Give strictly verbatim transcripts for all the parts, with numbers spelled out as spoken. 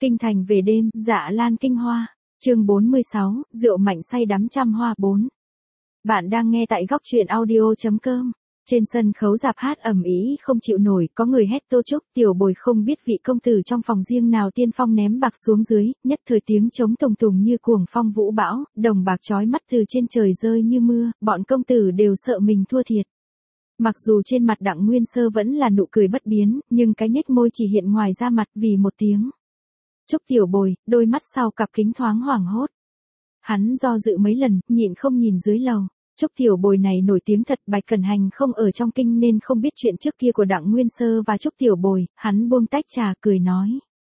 Kinh thành về đêm, Dạ Lan kinh hoa. Chương bốn mươi sáu, rượu mạnh say đắm trăm hoa bốn. Bạn đang nghe tại góc truyện audio chấm com. Trên sân khấu rạp hát ầm ĩ không chịu nổi, có người hét Tô Trúc, Tiểu Bồi không biết vị công tử trong phòng riêng nào tiên phong ném bạc xuống dưới, nhất thời tiếng trống tùng tùng như cuồng phong vũ bão, đồng bạc chói mắt từ trên trời rơi như mưa, bọn công tử đều sợ mình thua thiệt. Mặc dù trên mặt Đặng Nguyên Sơ vẫn là nụ cười bất biến, nhưng cái nhếch môi chỉ hiện ngoài ra mặt vì một tiếng Trúc Tiểu Bồi, đôi mắt sau cặp kính thoáng hoảng hốt. Hắn do dự mấy lần, nhịn không nhìn dưới lầu. Trúc Tiểu Bồi này nổi tiếng thật, Bạch Cẩn Hành không ở trong kinh nên không biết chuyện trước kia của Đặng Nguyên Sơ và Trúc Tiểu Bồi, hắn buông tách trà cười nói.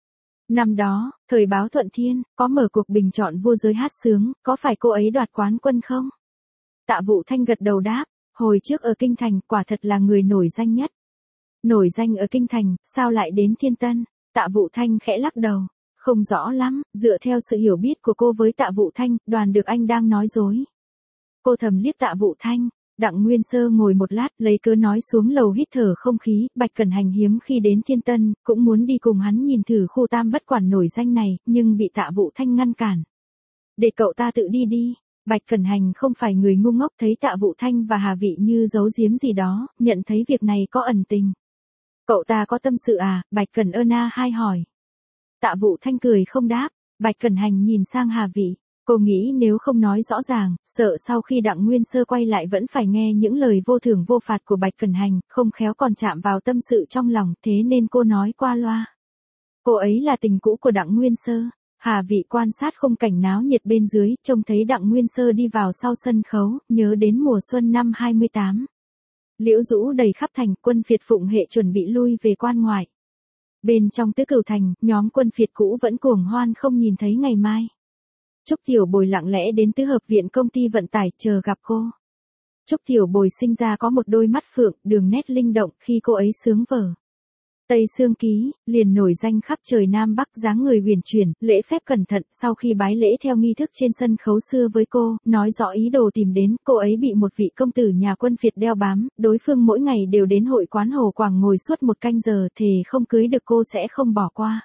Năm đó, thời báo Thuận Thiên, có mở cuộc bình chọn vua giới hát sướng, có phải cô ấy đoạt quán quân không? Tạ Vũ Thanh gật đầu đáp, hồi trước ở Kinh Thành, quả thật là người nổi danh nhất. Nổi danh ở Kinh Thành, sao lại đến Thiên Tân? Tạ Vũ Thanh khẽ lắc đầu. Không rõ lắm, dựa theo sự hiểu biết của cô với Tạ Vũ Thanh, đoàn được anh đang nói dối. Cô thầm liếc Tạ Vũ Thanh, Đặng Nguyên Sơ ngồi một lát lấy cớ nói xuống lầu hít thở không khí, Bạch Cẩn Hành hiếm khi đến Thiên Tân, cũng muốn đi cùng hắn nhìn thử khu tam bất quản nổi danh này, nhưng bị Tạ Vũ Thanh ngăn cản. Để cậu ta tự đi đi, Bạch Cẩn Hành không phải người ngu ngốc, thấy Tạ Vũ Thanh và Hà Vị Như giấu giếm gì đó, nhận thấy việc này có ẩn tình. Cậu ta có tâm sự à, Bạch Cẩn ơn a hai hỏi. Tạ Vũ Thanh cười không đáp, Bạch Cẩn Hành nhìn sang Hà Vị, cô nghĩ nếu không nói rõ ràng, sợ sau khi Đặng Nguyên Sơ quay lại vẫn phải nghe những lời vô thưởng vô phạt của Bạch Cẩn Hành, không khéo còn chạm vào tâm sự trong lòng, thế nên cô nói qua loa. Cô ấy là tình cũ của Đặng Nguyên Sơ. Hà Vị quan sát khung cảnh náo nhiệt bên dưới, trông thấy Đặng Nguyên Sơ đi vào sau sân khấu, nhớ đến mùa xuân năm hai mươi tám. Liễu rũ đầy khắp thành, quân phiệt phụng hệ chuẩn bị lui về quan ngoại. Bên trong Tứ Cửu Thành, nhóm quân phiệt cũ vẫn cuồng hoan không nhìn thấy ngày mai. Trúc Tiểu Bồi lặng lẽ đến Tứ Hợp Viện công ty vận tải chờ gặp cô. Trúc Tiểu Bồi sinh ra có một đôi mắt phượng, đường nét linh động khi cô ấy sướng vở. Tây Sương Ký, liền nổi danh khắp trời Nam Bắc, dáng người huyền chuyển, lễ phép cẩn thận, sau khi bái lễ theo nghi thức trên sân khấu xưa với cô, nói rõ ý đồ tìm đến, cô ấy bị một vị công tử nhà quân phiệt đeo bám, đối phương mỗi ngày đều đến hội quán Hồ Quảng ngồi suốt một canh giờ, thề không cưới được cô sẽ không bỏ qua.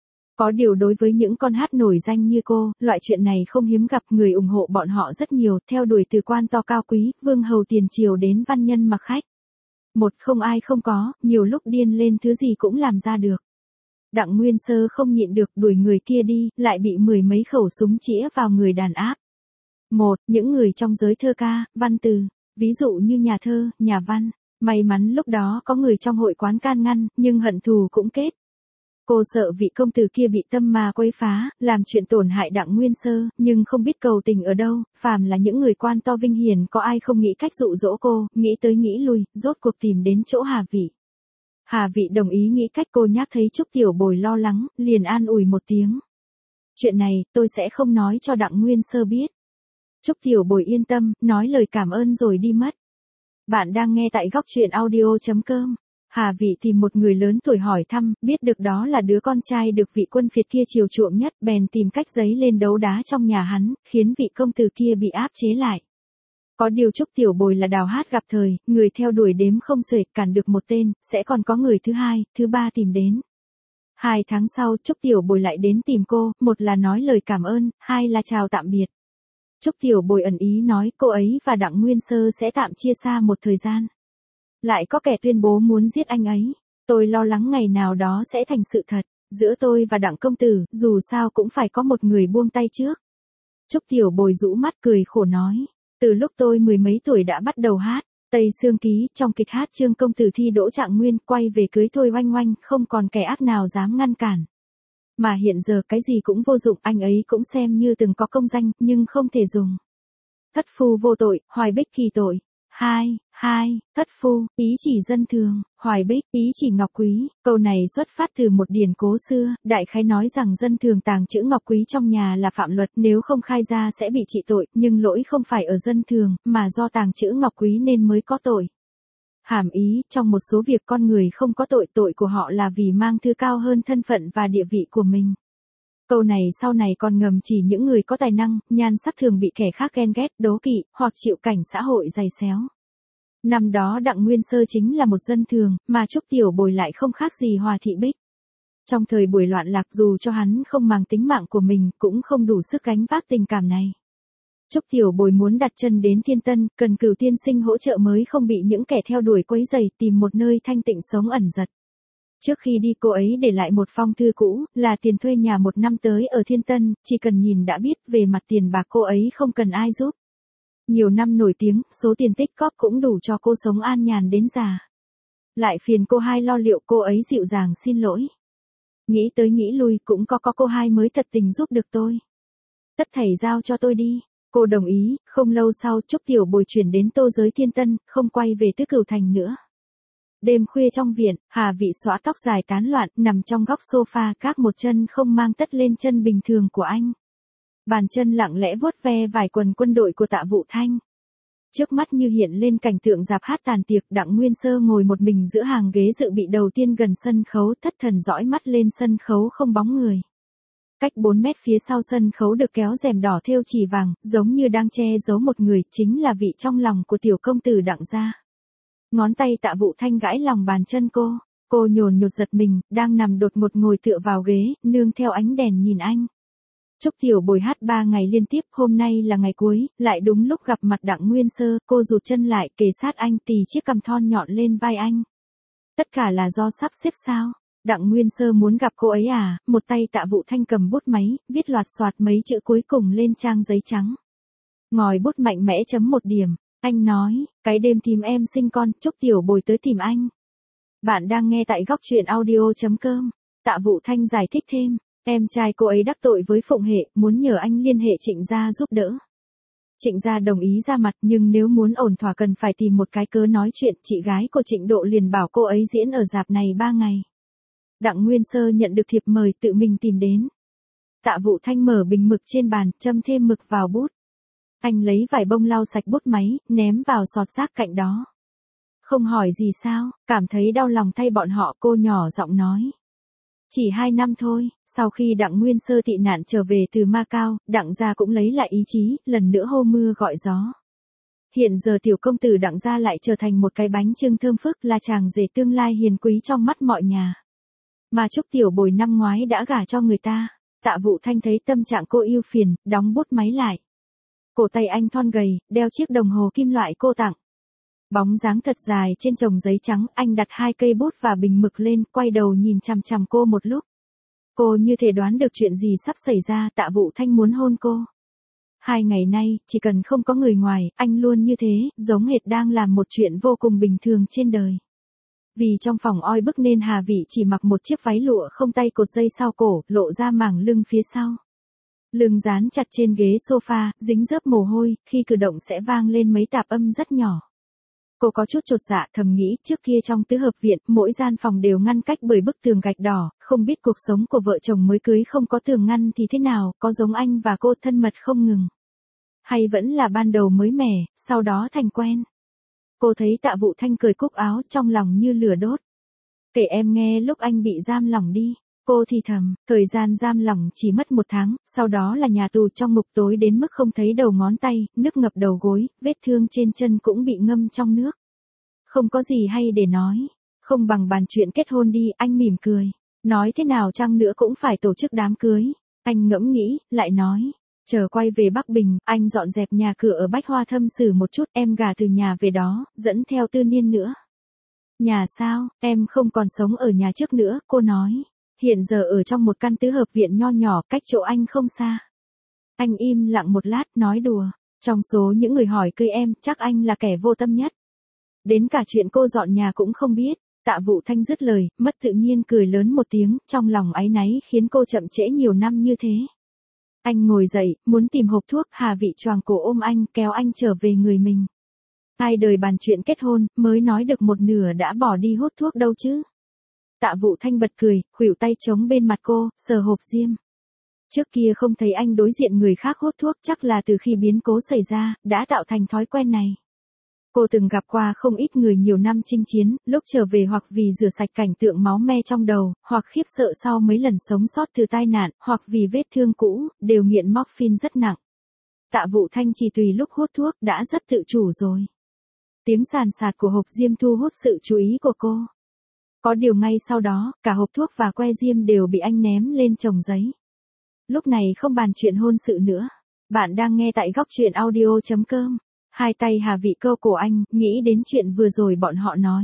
Có điều đối với những con hát nổi danh như cô, loại chuyện này không hiếm gặp, người ủng hộ bọn họ rất nhiều, theo đuổi từ quan to cao quý, vương hầu tiền triều đến văn nhân mặc khách. Một không ai không có, nhiều lúc điên lên thứ gì cũng làm ra được. Đặng Nguyên Sơ không nhịn được đuổi người kia đi, lại bị mười mấy khẩu súng chĩa vào người đàn áp. Một, những người trong giới thơ ca, văn từ, ví dụ như nhà thơ, nhà văn. May mắn lúc đó có người trong hội quán can ngăn, nhưng hận thù cũng kết. Cô sợ vị công tử kia bị tâm ma quấy phá, làm chuyện tổn hại Đặng Nguyên Sơ, nhưng không biết cầu tình ở đâu, phàm là những người quan to vinh hiển có ai không nghĩ cách dụ dỗ cô, nghĩ tới nghĩ lui, rốt cuộc tìm đến chỗ Hà Vị. Hà Vị đồng ý nghĩ cách, cô nhắc thấy Trúc Tiểu Bồi lo lắng, liền an ủi một tiếng. Chuyện này, tôi sẽ không nói cho Đặng Nguyên Sơ biết. Trúc Tiểu Bồi yên tâm, nói lời cảm ơn rồi đi mất. Bạn đang nghe tại góc truyện audio chấm com. Hà Vị tìm một người lớn tuổi hỏi thăm, biết được đó là đứa con trai được vị quân phiệt kia chiều chuộng nhất, bèn tìm cách giấy lên đấu đá trong nhà hắn, khiến vị công tử kia bị áp chế lại. Có điều Trúc Tiểu Bồi là đào hát gặp thời, người theo đuổi đếm không xuể, cản được một tên, sẽ còn có người thứ hai, thứ ba tìm đến. Hai tháng sau, Trúc Tiểu Bồi lại đến tìm cô, một là nói lời cảm ơn, hai là chào tạm biệt. Trúc Tiểu Bồi ẩn ý nói cô ấy và Đặng Nguyên Sơ sẽ tạm chia xa một thời gian. Lại có kẻ tuyên bố muốn giết anh ấy. Tôi lo lắng ngày nào đó sẽ thành sự thật. Giữa tôi và Đặng công tử, dù sao cũng phải có một người buông tay trước. Trúc Tiểu Bồi rũ mắt cười khổ nói. Từ lúc tôi mười mấy tuổi đã bắt đầu hát. Tây Sương Ký, trong kịch hát Trương công tử thi đỗ Trạng Nguyên, quay về cưới thôi oanh oanh, không còn kẻ ác nào dám ngăn cản. Mà hiện giờ cái gì cũng vô dụng, anh ấy cũng xem như từng có công danh, nhưng không thể dùng. Thất phu vô tội, Hoài Bích kỳ tội. Hai, hai, thất phu, ý chỉ dân thường, Hoài Bích, ý chỉ ngọc quý. Câu này xuất phát từ một điển cố xưa, đại khái nói rằng dân thường tàng trữ ngọc quý trong nhà là phạm luật, nếu không khai ra sẽ bị trị tội, nhưng lỗi không phải ở dân thường, mà do tàng trữ ngọc quý nên mới có tội. Hàm ý, trong một số việc con người không có tội, tội của họ là vì mang thứ cao hơn thân phận và địa vị của mình. Câu này sau này còn ngầm chỉ những người có tài năng, nhan sắc thường bị kẻ khác ghen ghét, đố kỵ, hoặc chịu cảnh xã hội giày xéo. Năm đó Đặng Nguyên Sơ chính là một dân thường, mà Trúc Tiểu Bồi lại không khác gì Hòa Thị Bích. Trong thời buổi loạn lạc dù cho hắn không màng tính mạng của mình cũng không đủ sức gánh vác tình cảm này. Trúc Tiểu Bồi muốn đặt chân đến Thiên Tân, cần Cửu tiên sinh hỗ trợ mới không bị những kẻ theo đuổi quấy rầy, tìm một nơi thanh tịnh sống ẩn giật. Trước khi đi cô ấy để lại một phong thư cũ, là tiền thuê nhà một năm tới ở Thiên Tân, chỉ cần nhìn đã biết về mặt tiền bạc cô ấy không cần ai giúp. Nhiều năm nổi tiếng, số tiền tích cóp cũng đủ cho cô sống an nhàn đến già. Lại phiền cô hai lo liệu, cô ấy dịu dàng xin lỗi. Nghĩ tới nghĩ lui cũng có có cô hai mới thật tình giúp được tôi. Tất thảy giao cho tôi đi. Cô đồng ý, không lâu sau Trúc Tiểu Bồi chuyển đến Tô Giới Thiên Tân, không quay về Tứ Cửu Thành nữa. Đêm khuya trong viện, Hà Vị xõa tóc dài tán loạn, nằm trong góc sofa, các một chân không mang tất lên chân bình thường của anh. Bàn chân lặng lẽ vuốt ve vài quần quân đội của Tạ Vũ Thanh. Trước mắt như hiện lên cảnh tượng dạp hát tàn tiệc, Đặng Nguyên Sơ ngồi một mình giữa hàng ghế dự bị đầu tiên gần sân khấu, thất thần dõi mắt lên sân khấu không bóng người. Cách bốn mét phía sau sân khấu được kéo rèm đỏ thêu chỉ vàng, giống như đang che giấu một người, chính là vị trong lòng của tiểu công tử Đặng gia. Ngón tay Tạ Vũ Thanh gãi lòng bàn chân cô, cô nhồn nhột giật mình, đang nằm đột ngột ngồi tựa vào ghế, nương theo ánh đèn nhìn anh. Trúc Tiểu Bồi hát ba ngày liên tiếp, hôm nay là ngày cuối, lại đúng lúc gặp mặt Đặng Nguyên Sơ, cô rụt chân lại, kề sát anh, tì chiếc cằm thon nhọn lên vai anh. Tất cả là do sắp xếp sao? Đặng Nguyên Sơ muốn gặp cô ấy à? Một tay Tạ Vũ Thanh cầm bút máy, viết loạt soạt mấy chữ cuối cùng lên trang giấy trắng. Ngòi bút mạnh mẽ chấm một điểm, anh nói, cái đêm tìm em sinh con, Trúc Tiểu Bồi tới tìm anh. Bạn đang nghe tại góc truyện audio.com. Tạ Vũ Thanh giải thích thêm. Em trai cô ấy đắc tội với Phụng Hệ, muốn nhờ anh liên hệ Trịnh gia giúp đỡ. Trịnh gia đồng ý ra mặt, nhưng nếu muốn ổn thỏa cần phải tìm một cái cớ nói chuyện. Chị gái của Trịnh Độ liền bảo cô ấy diễn ở rạp này ba ngày. Đặng Nguyên Sơ nhận được thiệp mời tự mình tìm đến. Tạ Vũ Thanh mở bình mực trên bàn, châm thêm mực vào bút. Anh lấy vải bông lau sạch bút máy, ném vào sọt rác cạnh đó. Không hỏi gì sao, cảm thấy đau lòng thay bọn họ, cô nhỏ giọng nói. Chỉ hai năm thôi, sau khi Đặng Nguyên Sơ tị nạn trở về từ Macau, Đặng gia cũng lấy lại ý chí, lần nữa hô mưa gọi gió. Hiện giờ tiểu công tử Đặng gia lại trở thành một cái bánh chưng thơm phức, là chàng rể tương lai hiền quý trong mắt mọi nhà. Mà Trúc Tiểu Bồi năm ngoái đã gả cho người ta. Tạ Vũ Thanh thấy tâm trạng cô ưu phiền, đóng bút máy lại. Cổ tay anh thon gầy, đeo chiếc đồng hồ kim loại cô tặng. Bóng dáng thật dài trên chồng giấy trắng, anh đặt hai cây bút và bình mực lên, quay đầu nhìn chằm chằm cô một lúc. Cô như thể đoán được chuyện gì sắp xảy ra, Tạ Vũ Thanh muốn hôn cô. Hai ngày nay, chỉ cần không có người ngoài, anh luôn như thế, giống hệt đang làm một chuyện vô cùng bình thường trên đời. Vì trong phòng oi bức nên Hà Vị chỉ mặc một chiếc váy lụa không tay cột dây sau cổ, lộ ra mảng lưng phía sau. Lưng dán chặt trên ghế sofa, dính dớp mồ hôi, khi cử động sẽ vang lên mấy tạp âm rất nhỏ. Cô có chút chột dạ, thầm nghĩ trước kia trong tứ hợp viện, mỗi gian phòng đều ngăn cách bởi bức tường gạch đỏ, không biết cuộc sống của vợ chồng mới cưới không có tường ngăn thì thế nào, có giống anh và cô thân mật không ngừng. Hay vẫn là ban đầu mới mẻ, sau đó thành quen. Cô thấy Tạ Vũ Thanh cười cúc áo, trong lòng như lửa đốt. Kể em nghe lúc anh bị giam lỏng đi. Cô thì thầm, thời gian giam lỏng chỉ mất một tháng, sau đó là nhà tù trong ngục tối đến mức không thấy đầu ngón tay, nước ngập đầu gối, vết thương trên chân cũng bị ngâm trong nước. Không có gì hay để nói, không bằng bàn chuyện kết hôn đi, anh mỉm cười. Nói thế nào chăng nữa cũng phải tổ chức đám cưới. Anh ngẫm nghĩ, lại nói, chờ quay về Bắc Bình, anh dọn dẹp nhà cửa ở Bách Hoa Thâm xử một chút, em gả từ nhà về đó, dẫn theo Tư Niên nữa. Nhà sao, em không còn sống ở nhà trước nữa, cô nói. Hiện giờ ở trong một căn tứ hợp viện nho nhỏ, cách chỗ anh không xa. Anh im lặng một lát, nói đùa. Trong số những người hỏi cưới em, chắc anh là kẻ vô tâm nhất. Đến cả chuyện cô dọn nhà cũng không biết. Tạ Vũ Thanh dứt lời, mất tự nhiên cười lớn một tiếng, trong lòng áy náy khiến cô chậm trễ nhiều năm như thế. Anh ngồi dậy, muốn tìm hộp thuốc, Hà Vị choàng cổ ôm anh, kéo anh trở về người mình. Ai đời bàn chuyện kết hôn, mới nói được một nửa đã bỏ đi hút thuốc đâu chứ. Tạ Vũ Thanh bật cười, khuỷu tay chống bên mặt cô, sờ hộp diêm. Trước kia không thấy anh đối diện người khác hút thuốc, chắc là từ khi biến cố xảy ra, đã tạo thành thói quen này. Cô từng gặp qua không ít người nhiều năm chinh chiến, lúc trở về hoặc vì rửa sạch cảnh tượng máu me trong đầu, hoặc khiếp sợ sau mấy lần sống sót từ tai nạn, hoặc vì vết thương cũ, đều nghiện morphine rất nặng. Tạ Vũ Thanh chỉ tùy lúc hút thuốc đã rất tự chủ rồi. Tiếng sàn sạt của hộp diêm thu hút sự chú ý của cô. Có điều ngay sau đó, cả hộp thuốc và que diêm đều bị anh ném lên chồng giấy. Lúc này không bàn chuyện hôn sự nữa. Bạn đang nghe tại góc truyện audio chấm com. Hai tay Hà Vị câu cổ anh, nghĩ đến chuyện vừa rồi bọn họ nói.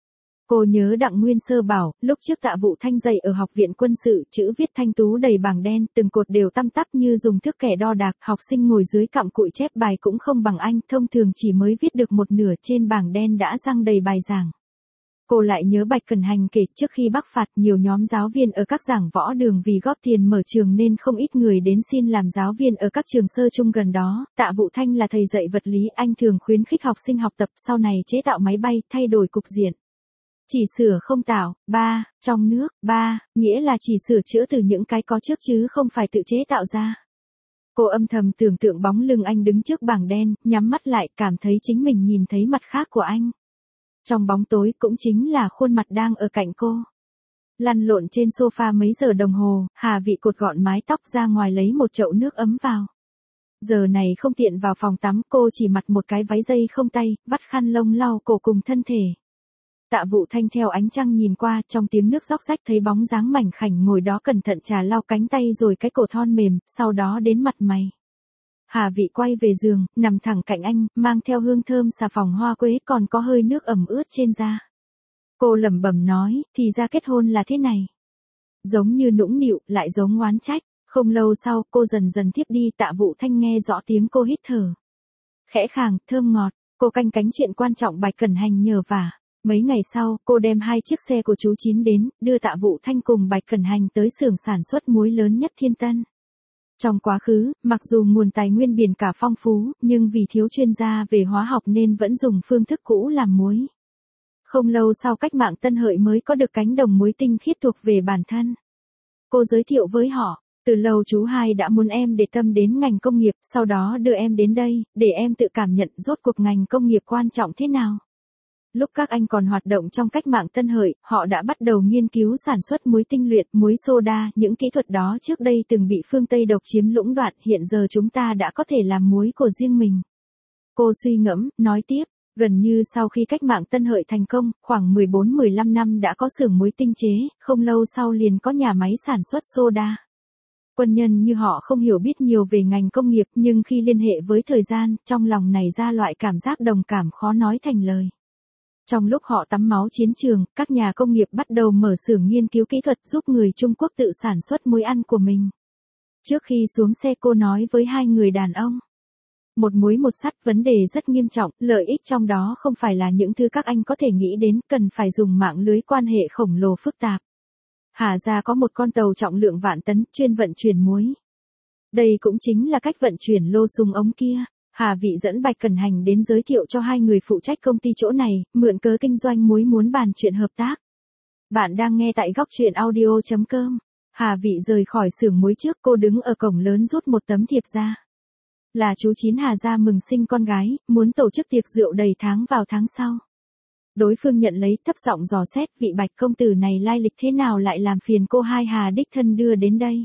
Cô nhớ Đặng Nguyên Sơ bảo, lúc trước Tạ Vũ Thanh dạy ở học viện quân sự, chữ viết thanh tú đầy bảng đen, từng cột đều tăm tắp như dùng thước kẻ đo đạc, học sinh ngồi dưới cặm cụi chép bài cũng không bằng anh, thông thường chỉ mới viết được một nửa trên bảng đen đã răng đầy bài giảng. Cô lại nhớ Bạch Cẩn Hành kể trước khi Bắc phạt nhiều nhóm giáo viên ở các giảng võ đường vì góp tiền mở trường nên không ít người đến xin làm giáo viên ở các trường sơ trung gần đó. Tạ Vũ Thanh là thầy dạy vật lý, anh thường khuyến khích học sinh học tập sau này chế tạo máy bay, thay đổi cục diện. Chỉ sửa không tạo, ba, trong nước, ba, nghĩa là chỉ sửa chữa từ những cái có trước chứ không phải tự chế tạo ra. Cô âm thầm tưởng tượng bóng lưng anh đứng trước bảng đen, nhắm mắt lại cảm thấy chính mình nhìn thấy mặt khác của anh. Trong bóng tối cũng chính là khuôn mặt đang ở cạnh cô. Lăn lộn trên sofa mấy giờ đồng hồ, Hà Vị cột gọn mái tóc ra ngoài lấy một chậu nước ấm vào. Giờ này không tiện vào phòng tắm, cô chỉ mặc một cái váy dây không tay, vắt khăn lông lau cổ cùng thân thể. Tạ Vũ Thanh theo ánh trăng nhìn qua, trong tiếng nước róc rách thấy bóng dáng mảnh khảnh ngồi đó cẩn thận trà lau cánh tay rồi cái cổ thon mềm, sau đó đến mặt mày. Hà Vị quay về giường, nằm thẳng cạnh anh, mang theo hương thơm xà phòng hoa quế còn có hơi nước ẩm ướt trên da. Cô lẩm bẩm nói, thì ra kết hôn là thế này. Giống như nũng nịu, lại giống oán trách. Không lâu sau, cô dần dần thiếp đi. Tạ Vũ Thanh nghe rõ tiếng cô hít thở. Khẽ khàng, thơm ngọt, cô canh cánh chuyện quan trọng Bạch Cẩn Hành nhờ vả. Mấy ngày sau, cô đem hai chiếc xe của chú Chín đến, đưa Tạ Vũ Thanh cùng Bạch Cẩn Hành tới xưởng sản xuất muối lớn nhất Thiên Tân. Trong quá khứ, mặc dù nguồn tài nguyên biển cả phong phú, nhưng vì thiếu chuyên gia về hóa học nên vẫn dùng phương thức cũ làm muối. Không lâu sau cách mạng Tân Hợi mới có được cánh đồng muối tinh khiết thuộc về bản thân. Cô giới thiệu với họ, từ lâu chú hai đã muốn em để tâm đến ngành công nghiệp, sau đó đưa em đến đây, để em tự cảm nhận rốt cuộc ngành công nghiệp quan trọng thế nào. Lúc các anh còn hoạt động trong cách mạng Tân Hợi, họ đã bắt đầu nghiên cứu sản xuất muối tinh luyện, muối soda, những kỹ thuật đó trước đây từng bị phương Tây độc chiếm lũng đoạn, hiện giờ chúng ta đã có thể làm muối của riêng mình. Cô suy ngẫm, nói tiếp, gần như sau khi cách mạng Tân Hợi thành công, khoảng mười bốn mười lăm năm đã có xưởng muối tinh chế, không lâu sau liền có nhà máy sản xuất soda. Quân nhân như họ không hiểu biết nhiều về ngành công nghiệp, nhưng khi liên hệ với thời gian, trong lòng nảy ra loại cảm giác đồng cảm khó nói thành lời. Trong lúc họ tắm máu chiến trường, các nhà công nghiệp bắt đầu mở xưởng nghiên cứu kỹ thuật giúp người Trung Quốc tự sản xuất muối ăn của mình. Trước khi xuống xe cô nói với hai người đàn ông. Một muối một sắt, vấn đề rất nghiêm trọng, lợi ích trong đó không phải là những thứ các anh có thể nghĩ đến, cần phải dùng mạng lưới quan hệ khổng lồ phức tạp. Hà gia có một con tàu trọng lượng vạn tấn, chuyên vận chuyển muối. Đây cũng chính là cách vận chuyển lô súng ống kia. Hà Vị dẫn Bạch Cẩn Hành đến giới thiệu cho hai người phụ trách công ty chỗ này, mượn cớ kinh doanh muối muốn bàn chuyện hợp tác. Bạn đang nghe tại góc truyện audio chấm com. Hà Vị rời khỏi xưởng muối trước, cô đứng ở cổng lớn rút một tấm thiệp ra. Là chú Chín Hà gia mừng sinh con gái, muốn tổ chức tiệc rượu đầy tháng vào tháng sau. Đối phương nhận lấy, thấp giọng dò xét, vị Bạch công tử này lai lịch thế nào lại làm phiền cô hai Hà đích thân đưa đến đây.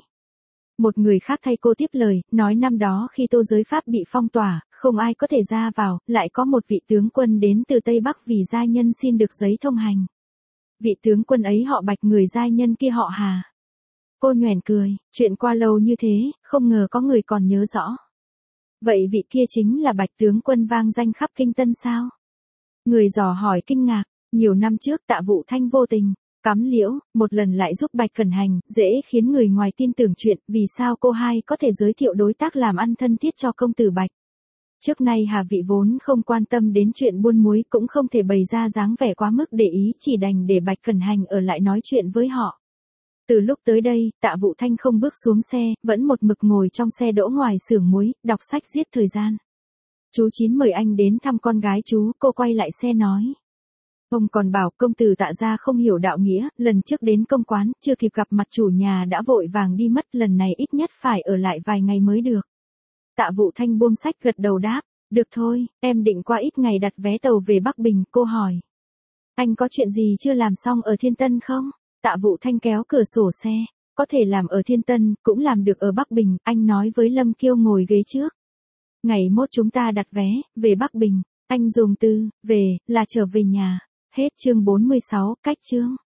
Một người khác thay cô tiếp lời, nói năm đó khi Tô giới Pháp bị phong tỏa, không ai có thể ra vào, lại có một vị tướng quân đến từ Tây Bắc vì giai nhân xin được giấy thông hành. Vị tướng quân ấy họ Bạch, người giai nhân kia họ Hà. Cô nhoẻn cười, chuyện qua lâu như thế, không ngờ có người còn nhớ rõ. Vậy vị kia chính là Bạch tướng quân vang danh khắp Kinh Tân sao? Người dò hỏi kinh ngạc, nhiều năm trước Tạ Vũ Thanh vô tình cắm liễu, một lần lại giúp Bạch Cẩn Hành, dễ khiến người ngoài tin tưởng chuyện, vì sao cô hai có thể giới thiệu đối tác làm ăn thân thiết cho công tử Bạch. Trước nay Hà Vị vốn không quan tâm đến chuyện buôn muối, cũng không thể bày ra dáng vẻ quá mức để ý, chỉ đành để Bạch Cẩn Hành ở lại nói chuyện với họ. Từ lúc tới đây, Tạ Vũ Thanh không bước xuống xe, vẫn một mực ngồi trong xe đỗ ngoài xưởng muối, đọc sách giết thời gian. Chú Chín mời anh đến thăm con gái chú, cô quay lại xe nói. Ông còn bảo công tử Tạ gia không hiểu đạo nghĩa, lần trước đến công quán, chưa kịp gặp mặt chủ nhà đã vội vàng đi mất, lần này ít nhất phải ở lại vài ngày mới được. Tạ Vũ Thanh buông sách gật đầu đáp, được thôi, em định qua ít ngày đặt vé tàu về Bắc Bình, cô hỏi. Anh có chuyện gì chưa làm xong ở Thiên Tân không? Tạ Vũ Thanh kéo cửa sổ xe, có thể làm ở Thiên Tân, cũng làm được ở Bắc Bình, anh nói với Lâm Kiêu ngồi ghế trước. Ngày mốt chúng ta đặt vé, về Bắc Bình, anh dùng từ, về, là trở về nhà. Hết chương bốn mươi sáu, cách chương.